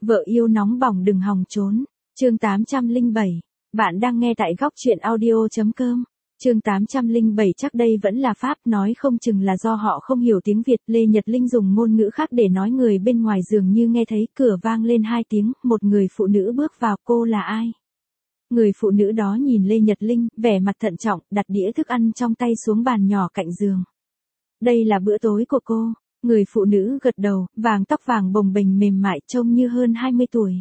Vợ yêu nóng bỏng đừng hòng trốn. Chương 807. Bạn đang nghe tại góc truyện audio.com. Chương 807 chắc đây vẫn là Pháp, nói không chừng là do họ không hiểu tiếng Việt. Lê Nhật Linh dùng ngôn ngữ khác để nói, người bên ngoài dường như nghe thấy. Cửa vang lên 2 tiếng, một người phụ nữ bước vào. Cô là ai? Người phụ nữ đó nhìn Lê Nhật Linh, vẻ mặt thận trọng, đặt đĩa thức ăn trong tay xuống bàn nhỏ cạnh giường. Đây là bữa tối của cô. Người phụ nữ gật đầu, vàng tóc vàng bồng bềnh mềm mại, trông như hơn 20 tuổi.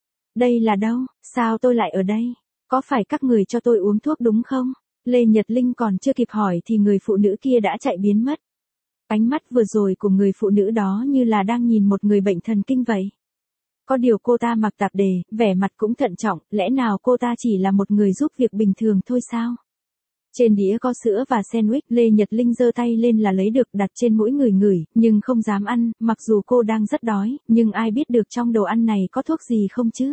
Đây là đâu? Sao tôi lại ở đây? Có phải các người cho tôi uống thuốc đúng không? Lê Nhật Linh còn chưa kịp hỏi thì người phụ nữ kia đã chạy biến mất. Ánh mắt vừa rồi của người phụ nữ đó như là đang nhìn một người bệnh thần kinh vậy. Có điều cô ta mặc tạp dề, vẻ mặt cũng thận trọng, lẽ nào cô ta chỉ là một người giúp việc bình thường thôi sao? Trên đĩa có sữa và sandwich, Lê Nhật Linh giơ tay lên là lấy được, đặt trên mũi ngửi, nhưng không dám ăn, mặc dù cô đang rất đói, nhưng ai biết được trong đồ ăn này có thuốc gì không chứ?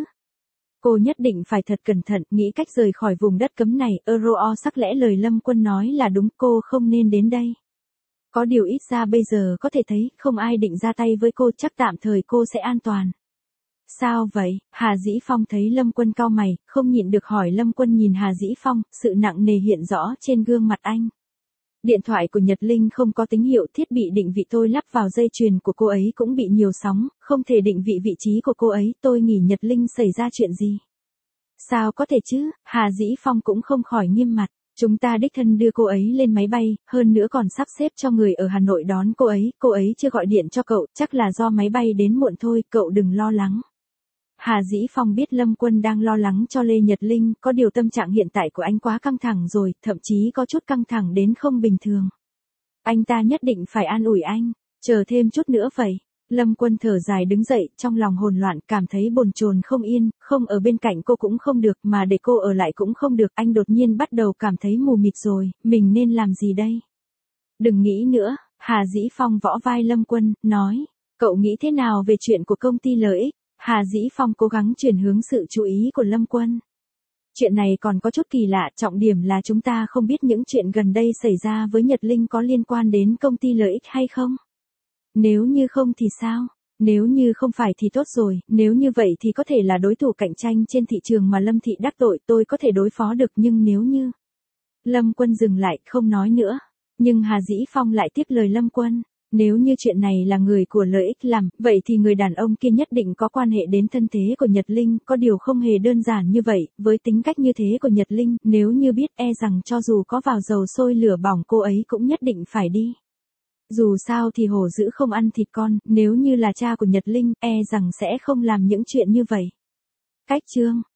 Cô nhất định phải thật cẩn thận, nghĩ cách rời khỏi vùng đất cấm này. Sắc lẽ lời Lâm Quân nói là đúng, cô không nên đến đây. Có điều ít ra bây giờ có thể thấy, không ai định ra tay với cô, chắc tạm thời cô sẽ an toàn. Sao vậy? Hà Dĩ Phong thấy Lâm Quân cau mày, không nhịn được hỏi. Lâm Quân nhìn Hà Dĩ Phong, sự nặng nề hiện rõ trên gương mặt anh. Điện thoại của Nhật Linh không có tín hiệu, thiết bị định vị tôi lắp vào dây chuyền của cô ấy cũng bị nhiều sóng, không thể định vị vị trí của cô ấy. Tôi nghĩ Nhật Linh xảy ra chuyện gì? Sao có thể chứ? Hà Dĩ Phong cũng không khỏi nghiêm mặt. Chúng ta đích thân đưa cô ấy lên máy bay, hơn nữa còn sắp xếp cho người ở Hà Nội đón cô ấy chưa gọi điện cho cậu, chắc là do máy bay đến muộn thôi, cậu đừng lo lắng. Hà Dĩ Phong biết Lâm Quân đang lo lắng cho Lê Nhật Linh, có điều tâm trạng hiện tại của anh quá căng thẳng rồi, thậm chí có chút căng thẳng đến không bình thường. Anh ta nhất định phải an ủi anh, chờ thêm chút nữa vậy. Lâm Quân thở dài đứng dậy, trong lòng hỗn loạn, cảm thấy bồn chồn không yên, không ở bên cạnh cô cũng không được, mà để cô ở lại cũng không được. Anh đột nhiên bắt đầu cảm thấy mù mịt rồi, mình nên làm gì đây? Đừng nghĩ nữa, Hà Dĩ Phong vỗ vai Lâm Quân, nói, cậu nghĩ thế nào về chuyện của công ty lợi ích? Hà Dĩ Phong cố gắng chuyển hướng sự chú ý của Lâm Quân. Chuyện này còn có chút kỳ lạ, trọng điểm là chúng ta không biết những chuyện gần đây xảy ra với Nhật Linh có liên quan đến công ty lợi ích hay không? Nếu như không thì sao? Nếu như không phải thì tốt rồi, nếu như vậy thì có thể là đối thủ cạnh tranh trên thị trường mà Lâm Thị đắc tội, tôi có thể đối phó được, nhưng nếu như... Lâm Quân dừng lại, không nói nữa. Nhưng Hà Dĩ Phong lại tiếp lời Lâm Quân. Nếu như chuyện này là người của lợi ích làm, vậy thì người đàn ông kia nhất định có quan hệ đến thân thế của Nhật Linh, có điều không hề đơn giản như vậy, với tính cách như thế của Nhật Linh, nếu như biết e rằng cho dù có vào dầu sôi lửa bỏng cô ấy cũng nhất định phải đi. Dù sao thì hổ dữ không ăn thịt con, nếu như là cha của Nhật Linh, e rằng sẽ không làm những chuyện như vậy. Cách chương